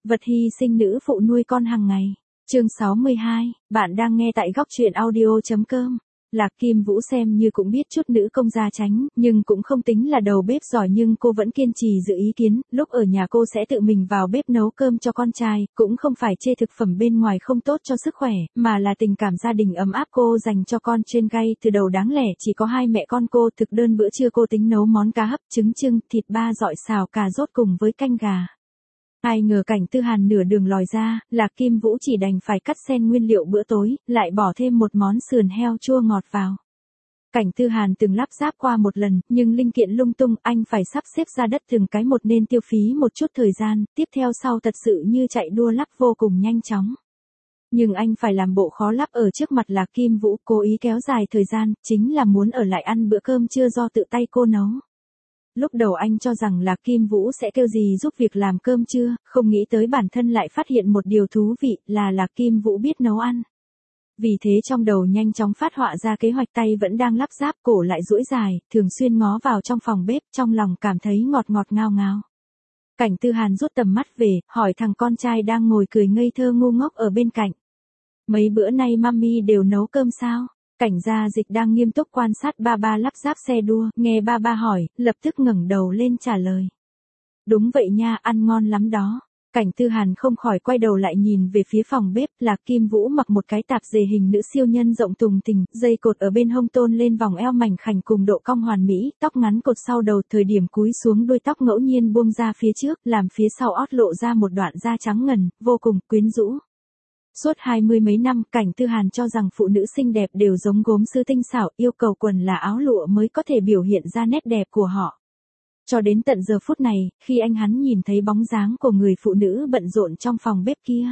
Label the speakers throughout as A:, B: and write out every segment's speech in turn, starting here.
A: Vật hy sinh nữ phụ nuôi con hàng ngày. Chương 62, bạn đang nghe tại góc truyện audio.com. Lạc Kim Vũ xem như cũng biết chút nữ công gia chánh, nhưng cũng không tính là đầu bếp giỏi, nhưng cô vẫn kiên trì giữ ý kiến, lúc ở nhà cô sẽ tự mình vào bếp nấu cơm cho con trai, cũng không phải chê thực phẩm bên ngoài không tốt cho sức khỏe, mà là tình cảm gia đình ấm áp cô dành cho con trên gai từ đầu đáng lẽ chỉ có hai mẹ con cô. Thực đơn bữa trưa cô tính nấu món cá hấp, trứng trưng, thịt ba dọi xào cà rốt cùng với canh gà. Ai ngờ Cảnh Tư Hàn nửa đường lòi ra, Lạc Kim Vũ chỉ đành phải cắt xen nguyên liệu bữa tối, lại bỏ thêm một món sườn heo chua ngọt vào. Cảnh Tư Hàn từng lắp ráp qua một lần, nhưng linh kiện lung tung, anh phải sắp xếp ra đất từng cái một nên tiêu phí một chút thời gian, tiếp theo sau thật sự như chạy đua lắp vô cùng nhanh chóng. Nhưng anh phải làm bộ khó lắp ở trước mặt Lạc Kim Vũ, cố ý kéo dài thời gian, chính là muốn ở lại ăn bữa cơm trưa do tự tay cô nấu. Lúc đầu anh cho rằng Lạc Kim Vũ sẽ kêu gì giúp việc làm cơm trưa, không nghĩ tới bản thân lại phát hiện một điều thú vị là Lạc Kim Vũ biết nấu ăn. Vì thế trong đầu nhanh chóng phát họa ra kế hoạch, tay vẫn đang lắp ráp, cổ lại duỗi dài, thường xuyên ngó vào trong phòng bếp, trong lòng cảm thấy ngọt ngọt ngào ngào. Cảnh Tư Hàn rút tầm mắt về, hỏi thằng con trai đang ngồi cười ngây thơ ngu ngốc ở bên cạnh. Mấy bữa nay mami đều nấu cơm sao? Cảnh Gia Dịch đang nghiêm túc quan sát ba ba lắp ráp xe đua, nghe ba ba hỏi, lập tức ngẩng đầu lên trả lời. Đúng vậy nha, ăn ngon lắm đó. Cảnh Tư Hàn không khỏi quay đầu lại nhìn về phía phòng bếp. Lạc Kim Vũ mặc một cái tạp dề hình nữ siêu nhân rộng tùng tình, dây cột ở bên hông tôn lên vòng eo mảnh khảnh cùng độ cong hoàn mỹ, tóc ngắn cột sau đầu, thời điểm cúi xuống đuôi tóc ngẫu nhiên buông ra phía trước, làm phía sau ót lộ ra một đoạn da trắng ngần, vô cùng quyến rũ. Suốt 20 mấy năm, Cảnh Tư Hàn cho rằng phụ nữ xinh đẹp đều giống gốm sứ tinh xảo, yêu cầu quần là áo lụa mới có thể biểu hiện ra nét đẹp của họ. Cho đến tận giờ phút này, khi hắn nhìn thấy bóng dáng của người phụ nữ bận rộn trong phòng bếp kia.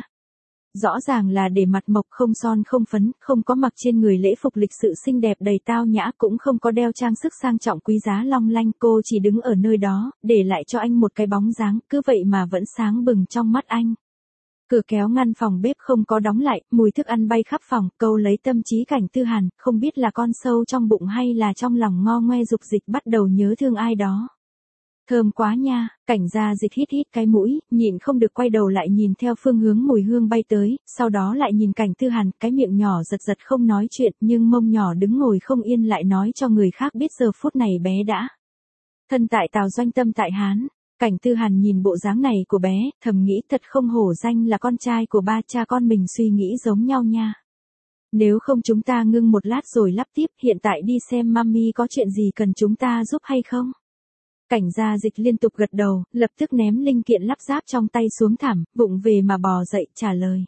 A: Rõ ràng là để mặt mộc, không son không phấn, không có mặc trên người lễ phục lịch sự xinh đẹp đầy tao nhã, cũng không có đeo trang sức sang trọng quý giá long lanh, cô chỉ đứng ở nơi đó, để lại cho anh một cái bóng dáng, cứ vậy mà vẫn sáng bừng trong mắt anh. Cửa kéo ngăn phòng bếp không có đóng lại, mùi thức ăn bay khắp phòng, câu lấy tâm trí Cảnh Tư Hàn, không biết là con sâu trong bụng hay là trong lòng ngo ngoe dục dịch bắt đầu nhớ thương ai đó. Thơm quá nha, Cảnh Gia Dịch hít hít cái mũi, nhịn không được quay đầu lại nhìn theo phương hướng mùi hương bay tới, sau đó lại nhìn Cảnh Tư Hàn, cái miệng nhỏ giật giật không nói chuyện, nhưng mông nhỏ đứng ngồi không yên lại nói cho người khác biết giờ phút này bé đã. Thân tại Tào doanh tâm tại Hán. Cảnh Tư Hàn nhìn bộ dáng này của bé, thầm nghĩ thật không hổ danh là con trai của ba, cha con mình suy nghĩ giống nhau nha. Nếu không chúng ta ngưng một lát rồi lắp tiếp, hiện tại đi xem mami có chuyện gì cần chúng ta giúp hay không? Cảnh Gia Dịch liên tục gật đầu, lập tức ném linh kiện lắp ráp trong tay xuống thảm, vụng về mà bò dậy trả lời.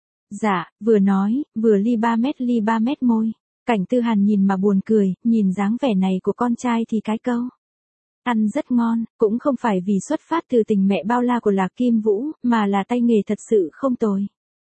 A: Dạ, vừa nói, vừa ly 3 mét môi. Cảnh Tư Hàn nhìn mà buồn cười, nhìn dáng vẻ này của con trai thì cái câu. Ăn rất ngon, cũng không phải vì xuất phát từ tình mẹ bao la của Lạc Kim Vũ, mà là tay nghề thật sự không tồi.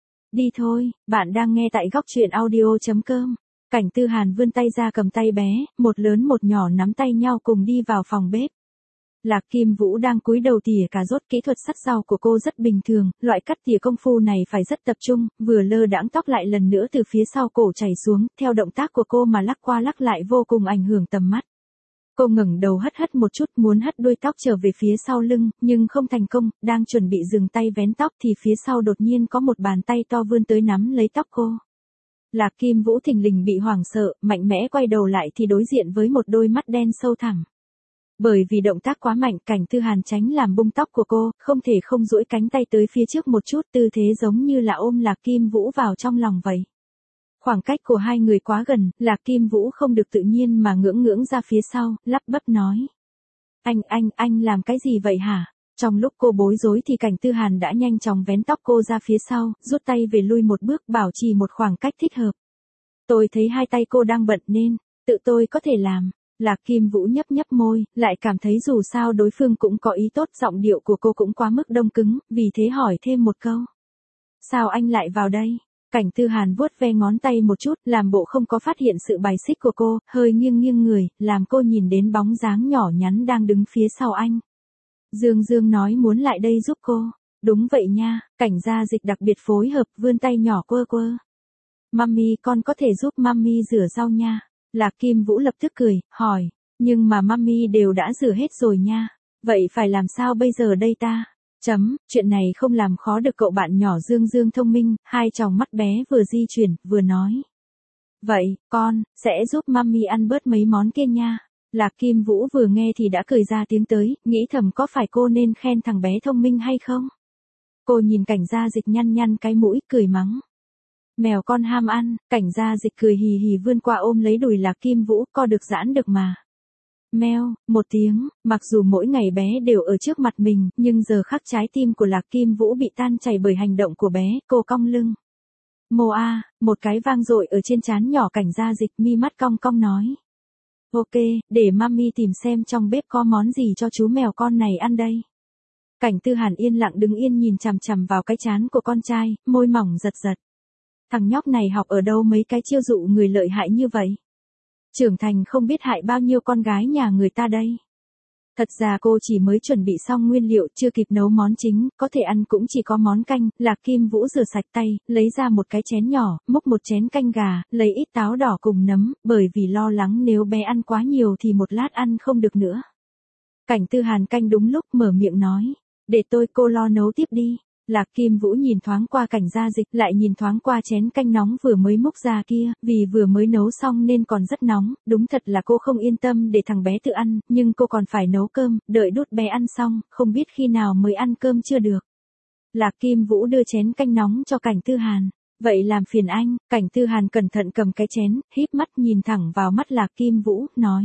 A: Đi thôi, bạn đang nghe tại góc truyện audio.com. Cảnh Tư Hàn vươn tay ra cầm tay bé, một lớn một nhỏ nắm tay nhau cùng đi vào phòng bếp. Lạc Kim Vũ đang cúi đầu tỉa cà rốt, kỹ thuật sắt rau của cô rất bình thường, loại cắt tỉa công phu này phải rất tập trung, vừa lơ đãng tóc lại lần nữa từ phía sau cổ chảy xuống, theo động tác của cô mà lắc qua lắc lại vô cùng ảnh hưởng tầm mắt. Cô ngẩng đầu hất một chút, muốn hất đuôi tóc trở về phía sau lưng, nhưng không thành công, đang chuẩn bị dừng tay vén tóc thì phía sau đột nhiên có một bàn tay to vươn tới nắm lấy tóc cô. Lạc Kim Vũ thình lình bị hoảng sợ, mạnh mẽ quay đầu lại thì đối diện với một đôi mắt đen sâu thẳm. Bởi vì động tác quá mạnh, Cảnh Tư Hàn tránh làm bung tóc của cô, không thể không duỗi cánh tay tới phía trước một chút, tư thế giống như là ôm Lạc Kim Vũ vào trong lòng vậy. Khoảng cách của hai người quá gần, Lạc Kim Vũ không được tự nhiên mà ngưỡng ra phía sau, lắp bắp nói. Anh làm cái gì vậy hả? Trong lúc cô bối rối thì Cảnh Tư Hàn đã nhanh chóng vén tóc cô ra phía sau, rút tay về lui một bước, bảo trì một khoảng cách thích hợp. Tôi thấy hai tay cô đang bận nên, tự tôi có thể làm. Lạc Kim Vũ nhấp môi, lại cảm thấy dù sao đối phương cũng có ý tốt, giọng điệu của cô cũng quá mức đông cứng, vì thế hỏi thêm một câu. Sao anh lại vào đây? Cảnh Tư Hàn vuốt ve ngón tay một chút, làm bộ không có phát hiện sự bài xích của cô, hơi nghiêng người, làm cô nhìn đến bóng dáng nhỏ nhắn đang đứng phía sau anh. Dương nói muốn lại đây giúp cô. Đúng vậy nha, Cảnh Gia Dịch đặc biệt phối hợp, vươn tay nhỏ quơ. Mami, con có thể giúp mami rửa rau nha. Lạc Kim Vũ lập tức cười, hỏi, nhưng mà mami đều đã rửa hết rồi nha. Vậy phải làm sao bây giờ đây ta? Chuyện này không làm khó được cậu bạn nhỏ Dương Dương thông minh, hai tròng mắt bé vừa di chuyển, vừa nói. Vậy, con, sẽ giúp mami ăn bớt mấy món kia nha. Lạc Kim Vũ vừa nghe thì đã cười ra tiếng tới, nghĩ thầm có phải cô nên khen thằng bé thông minh hay không? Cô nhìn Cảnh Gia Dịch nhăn nhăn cái mũi, cười mắng. Mèo con ham ăn, Cảnh Gia Dịch cười hì hì vươn qua ôm lấy đùi Lạc Kim Vũ, co được giãn được mà. Meo, một tiếng, mặc dù mỗi ngày bé đều ở trước mặt mình, nhưng giờ khắc trái tim của Lạc Kim Vũ bị tan chảy bởi hành động của bé, cô cong lưng. Mô a, một cái vang dội ở trên trán nhỏ Cảnh Gia Dịch, mi mắt cong cong nói. Ok, để mami tìm xem trong bếp có món gì cho chú mèo con này ăn đây. Cảnh Tư Hàn yên lặng đứng yên nhìn chằm chằm vào cái trán của con trai, môi mỏng giật giật. Thằng nhóc này học ở đâu mấy cái chiêu dụ người lợi hại như vậy? Trưởng thành không biết hại bao nhiêu con gái nhà người ta đây. Thật ra cô chỉ mới chuẩn bị xong nguyên liệu, chưa kịp nấu món chính, có thể ăn cũng chỉ có món canh. Lạc Kim Vũ rửa sạch tay, lấy ra một cái chén nhỏ, múc một chén canh gà, lấy ít táo đỏ cùng nấm, bởi vì lo lắng nếu bé ăn quá nhiều thì một lát ăn không được nữa. Cảnh Tư Hàn canh đúng lúc mở miệng nói, để cô lo nấu tiếp đi. Lạc Kim Vũ nhìn thoáng qua Cảnh Gia Dịch, lại nhìn thoáng qua chén canh nóng vừa mới múc ra kia, vì vừa mới nấu xong nên còn rất nóng, đúng thật là cô không yên tâm để thằng bé tự ăn, nhưng cô còn phải nấu cơm, đợi đút bé ăn xong, không biết khi nào mới ăn cơm chưa được. Lạc Kim Vũ đưa chén canh nóng cho Cảnh Tư Hàn. Vậy làm phiền anh. Cảnh Tư Hàn cẩn thận cầm cái chén, híp mắt nhìn thẳng vào mắt Lạc Kim Vũ, nói.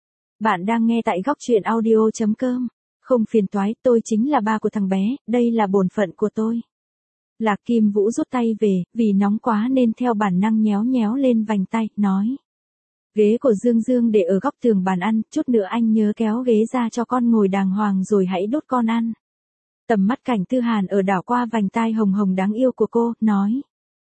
A: Bạn đang nghe tại góc truyện audio.com. Không phiền toái, tôi chính là ba của thằng bé, đây là bổn phận của tôi. Lạc Kim Vũ rút tay về, vì nóng quá nên theo bản năng nhéo nhéo lên vành tay, nói. Ghế của Dương Dương để ở góc tường bàn ăn, chút nữa anh nhớ kéo ghế ra cho con ngồi đàng hoàng rồi hãy đút con ăn. Tầm mắt Cảnh Tư Hàn ở đảo qua vành tai hồng hồng đáng yêu của cô, nói.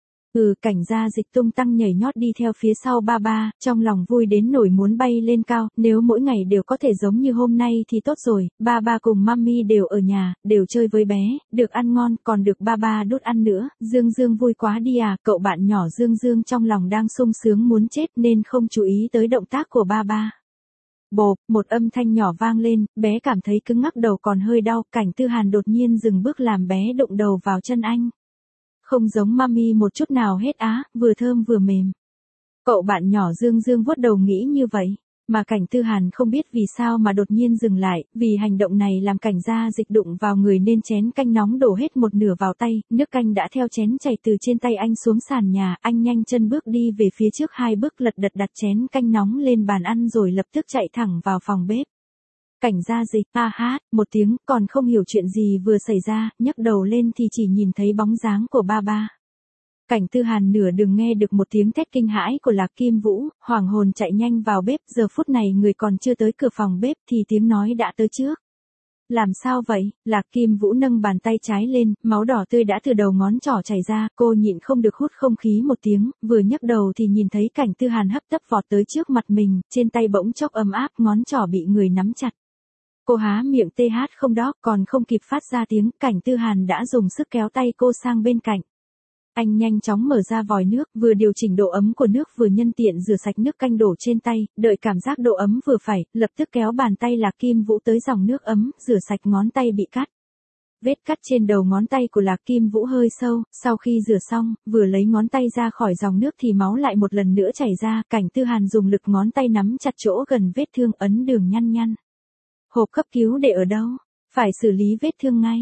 A: Cảnh Gia Dịch tung tăng nhảy nhót đi theo phía sau ba, trong lòng vui đến nổi muốn bay lên cao, nếu mỗi ngày đều có thể giống như hôm nay thì tốt rồi, ba cùng mami đều ở nhà, đều chơi với bé, được ăn ngon, còn được ba đút ăn nữa, Dương Dương vui quá đi à, cậu bạn nhỏ Dương Dương trong lòng đang sung sướng muốn chết nên không chú ý tới động tác của ba. Bộp, một âm thanh nhỏ vang lên, bé cảm thấy cứng ngắc đầu còn hơi đau, Cảnh Tư Hàn đột nhiên dừng bước làm bé đụng đầu vào chân anh. Không giống mami một chút nào hết á, vừa thơm vừa mềm. Cậu bạn nhỏ Dương Dương vuốt đầu nghĩ như vậy, mà Cảnh Tư Hàn không biết vì sao mà đột nhiên dừng lại, vì hành động này làm Cảnh Gia Dịch đụng vào người nên chén canh nóng đổ hết một nửa vào tay, nước canh đã theo chén chảy từ trên tay anh xuống sàn nhà, anh nhanh chân bước đi về phía trước 2 bước lật đật đặt chén canh nóng lên bàn ăn rồi lập tức chạy thẳng vào phòng bếp. Cảnh Gia Dịch một tiếng, còn không hiểu chuyện gì vừa xảy ra, nhấc đầu lên thì chỉ nhìn thấy bóng dáng của ba. Cảnh Tư Hàn nửa đừng nghe được một tiếng thét kinh hãi của Lạc Kim Vũ, hoảng hồn chạy nhanh vào bếp, giờ phút này người còn chưa tới cửa phòng bếp thì tiếng nói đã tới trước. Làm sao vậy? Lạc Kim Vũ nâng bàn tay trái lên, máu đỏ tươi đã từ đầu ngón trỏ chảy ra, cô nhịn không được hút không khí một tiếng, vừa nhấc đầu thì nhìn thấy Cảnh Tư Hàn hấp tấp vọt tới trước mặt mình, trên tay bỗng chốc ấm áp, ngón trỏ bị người nắm chặt. Cô há miệng không đó, còn không kịp phát ra tiếng, Cảnh Tư Hàn đã dùng sức kéo tay cô sang bên cạnh. Anh nhanh chóng mở ra vòi nước, vừa điều chỉnh độ ấm của nước vừa nhân tiện rửa sạch nước canh đổ trên tay, đợi cảm giác độ ấm vừa phải, lập tức kéo bàn tay Lạc Kim Vũ tới dòng nước ấm, rửa sạch ngón tay bị cắt. Vết cắt trên đầu ngón tay của Lạc Kim Vũ hơi sâu, sau khi rửa xong, vừa lấy ngón tay ra khỏi dòng nước thì máu lại một lần nữa chảy ra, Cảnh Tư Hàn dùng lực ngón tay nắm chặt chỗ gần vết thương ấn đường nhăn nhăn. Hộp cấp cứu để ở đâu? Phải xử lý vết thương ngay.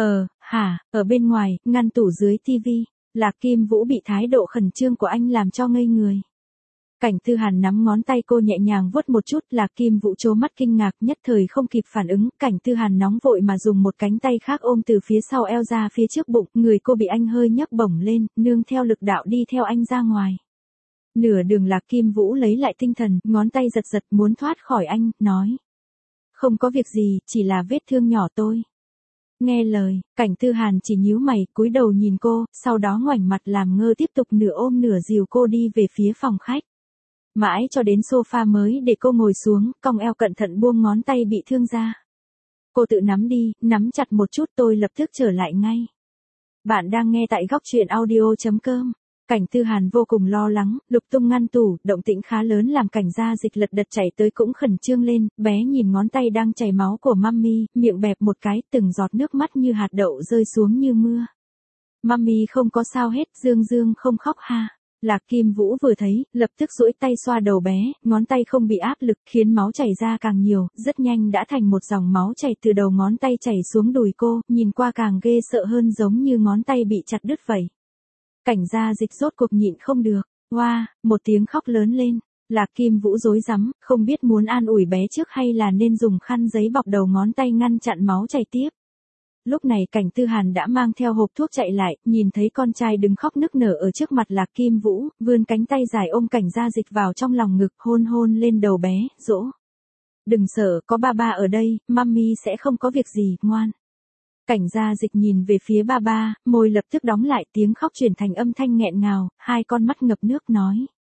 A: Ở bên ngoài, ngăn tủ dưới tivi. Lạc Kim Vũ bị thái độ khẩn trương của anh làm cho ngây người. Cảnh Tư Hàn nắm ngón tay cô nhẹ nhàng vuốt một chút, Lạc Kim Vũ trố mắt kinh ngạc nhất thời không kịp phản ứng, Cảnh Tư Hàn nóng vội mà dùng một cánh tay khác ôm từ phía sau eo ra phía trước bụng, người cô bị anh hơi nhấc bổng lên, nương theo lực đạo đi theo anh ra ngoài. Nửa đường Lạc Kim Vũ lấy lại tinh thần, ngón tay giật giật muốn thoát khỏi anh, nói. Không có việc gì, chỉ là vết thương nhỏ thôi. Nghe lời, Cảnh Tư Hàn chỉ nhíu mày, cúi đầu nhìn cô, sau đó ngoảnh mặt làm ngơ tiếp tục nửa ôm nửa dìu cô đi về phía phòng khách. Mãi cho đến sofa mới để cô ngồi xuống, cong eo cẩn thận buông ngón tay bị thương ra. Cô tự nắm đi, nắm chặt một chút tôi lập tức trở lại ngay. Bạn đang nghe tại góc truyện audio.com. Cảnh Tư Hàn vô cùng lo lắng, lục tung ngăn tủ, động tĩnh khá lớn làm Cảnh Gia Dịch lật đật chạy tới cũng khẩn trương lên, bé nhìn ngón tay đang chảy máu của Mummy, miệng bẹp một cái, từng giọt nước mắt như hạt đậu rơi xuống như mưa. Mummy không có sao hết, Dương Dương không khóc ha. Lạc Kim Vũ vừa thấy, lập tức duỗi tay xoa đầu bé, ngón tay không bị áp lực khiến máu chảy ra càng nhiều, rất nhanh đã thành một dòng máu chảy từ đầu ngón tay chảy xuống đùi cô, nhìn qua càng ghê sợ hơn giống như ngón tay bị chặt đứt vậy. Cảnh Gia Dịch rốt cuộc nhịn không được, hoa, một tiếng khóc lớn lên. Lạc Kim Vũ rối rắm, không biết muốn an ủi bé trước hay là nên dùng khăn giấy bọc đầu ngón tay ngăn chặn máu chảy tiếp. Lúc này Cảnh Tư Hàn đã mang theo hộp thuốc chạy lại, nhìn thấy con trai đứng khóc nức nở ở trước mặt Lạc Kim Vũ, vươn cánh tay dài ôm Cảnh Gia Dịch vào trong lòng ngực, hôn hôn lên đầu bé, dỗ. Đừng sợ, có ba ba ở đây, Mummy sẽ không có việc gì, ngoan. Cảnh Gia Dịch nhìn về phía ba ba, môi lập tức đóng lại, tiếng khóc chuyển thành âm thanh nghẹn ngào, hai con mắt ngập nước nói.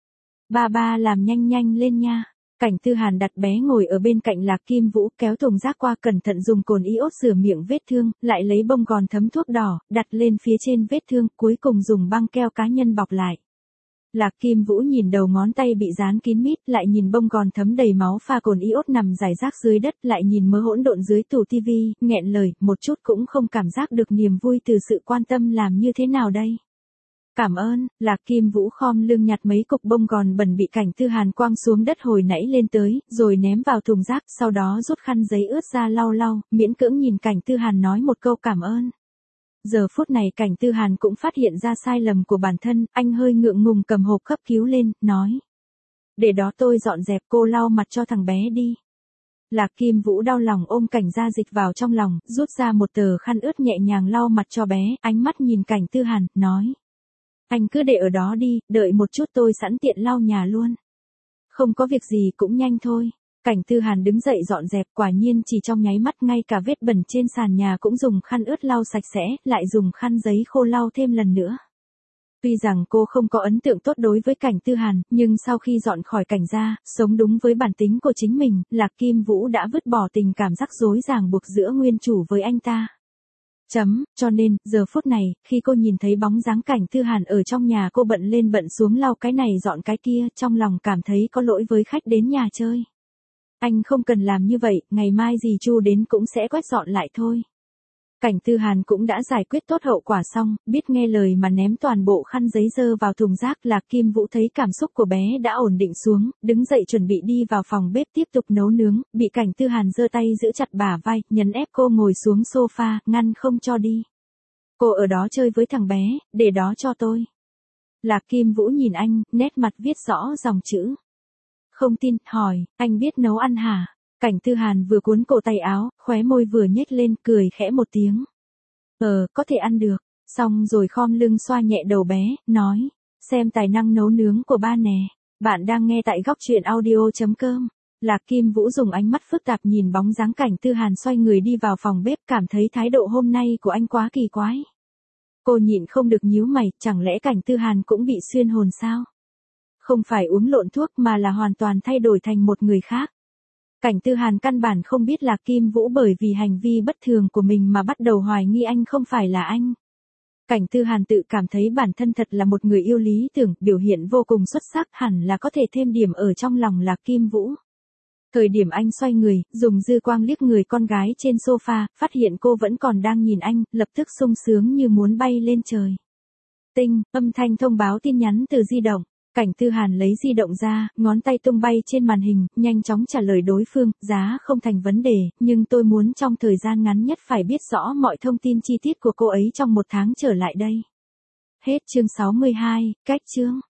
A: Ba ba làm nhanh nhanh lên nha. Cảnh Tư Hàn đặt bé ngồi ở bên cạnh Lạc Kim Vũ, kéo thùng rác qua, cẩn thận dùng cồn iốt rửa miệng vết thương, lại lấy bông gòn thấm thuốc đỏ, đặt lên phía trên vết thương, cuối cùng dùng băng keo cá nhân bọc lại. Lạc Kim Vũ nhìn đầu ngón tay bị dán kín mít, lại nhìn bông gòn thấm đầy máu pha cồn iốt nằm rải rác dưới đất, lại nhìn mớ hỗn độn dưới tủ tivi, nghẹn lời, một chút cũng không cảm giác được niềm vui từ sự quan tâm làm như thế nào đây. Cảm ơn. Lạc Kim Vũ khom lưng nhặt mấy cục bông gòn bẩn bị Cảnh Tư Hàn quăng xuống đất hồi nãy lên tới, rồi ném vào thùng rác, sau đó rút khăn giấy ướt ra lau lau, miễn cưỡng nhìn Cảnh Tư Hàn nói một câu cảm ơn. Giờ phút này Cảnh Tư Hàn cũng phát hiện ra sai lầm của bản thân, anh hơi ngượng ngùng cầm hộp cấp cứu lên, nói. Để đó tôi dọn dẹp, cô lau mặt cho thằng bé đi. Lạc Kim Vũ đau lòng ôm Cảnh Gia Dịch vào trong lòng, rút ra một tờ khăn ướt nhẹ nhàng lau mặt cho bé, ánh mắt nhìn Cảnh Tư Hàn, nói. Anh cứ để ở đó đi, đợi một chút tôi sẵn tiện lau nhà luôn. Không có việc gì cũng nhanh thôi. Cảnh Tư Hàn đứng dậy dọn dẹp, quả nhiên chỉ trong nháy mắt ngay cả vết bẩn trên sàn nhà cũng dùng khăn ướt lau sạch sẽ, lại dùng khăn giấy khô lau thêm lần nữa. Tuy rằng cô không có ấn tượng tốt đối với Cảnh Tư Hàn, nhưng sau khi dọn khỏi Cảnh gia, sống đúng với bản tính của chính mình, Lạc Kim Vũ đã vứt bỏ tình cảm rắc rối ràng buộc giữa nguyên chủ với anh ta. Cho nên, giờ phút này, khi cô nhìn thấy bóng dáng Cảnh Tư Hàn ở trong nhà, cô bận lên bận xuống lau cái này dọn cái kia, trong lòng cảm thấy có lỗi với khách đến nhà chơi. Anh không cần làm như vậy, ngày mai dì Chu đến cũng sẽ quét dọn lại thôi. Cảnh Tư Hàn cũng đã giải quyết tốt hậu quả xong, biết nghe lời mà ném toàn bộ khăn giấy dơ vào thùng rác. Lạc Kim Vũ thấy cảm xúc của bé đã ổn định xuống, đứng dậy chuẩn bị đi vào phòng bếp tiếp tục nấu nướng, bị Cảnh Tư Hàn giơ tay giữ chặt bả vai, nhấn ép cô ngồi xuống sofa, ngăn không cho đi. Cô ở đó chơi với thằng bé, để đó cho tôi. Lạc Kim Vũ nhìn anh, nét mặt viết rõ dòng chữ. Không tin, hỏi, anh biết nấu ăn hả? Cảnh Tư Hàn vừa cuốn cổ tay áo, khóe môi vừa nhếch lên, cười khẽ một tiếng. Có thể ăn được. Xong rồi khom lưng xoa nhẹ đầu bé, nói, xem tài năng nấu nướng của ba nè. Bạn đang nghe tại góc truyện audio.com. Lạc Kim Vũ dùng ánh mắt phức tạp nhìn bóng dáng Cảnh Tư Hàn xoay người đi vào phòng bếp, cảm thấy thái độ hôm nay của anh quá kỳ quái. Cô nhịn không được nhíu mày, chẳng lẽ Cảnh Tư Hàn cũng bị xuyên hồn sao? Không phải uống lộn thuốc mà là hoàn toàn thay đổi thành một người khác. Cảnh Tư Hàn căn bản không biết Lạc Kim Vũ bởi vì hành vi bất thường của mình mà bắt đầu hoài nghi anh không phải là anh. Cảnh Tư Hàn tự cảm thấy bản thân thật là một người yêu lý tưởng, biểu hiện vô cùng xuất sắc, hẳn là có thể thêm điểm ở trong lòng Lạc Kim Vũ. Thời điểm anh xoay người, dùng dư quang liếc người con gái trên sofa, phát hiện cô vẫn còn đang nhìn anh, lập tức sung sướng như muốn bay lên trời. Tinh, âm thanh thông báo tin nhắn từ di động. Cảnh Tư Hàn lấy di động ra, ngón tay tung bay trên màn hình, nhanh chóng trả lời đối phương, giá không thành vấn đề, nhưng tôi muốn trong thời gian ngắn nhất phải biết rõ mọi thông tin chi tiết của cô ấy trong 1 tháng trở lại đây. Hết chương 62, cách chương.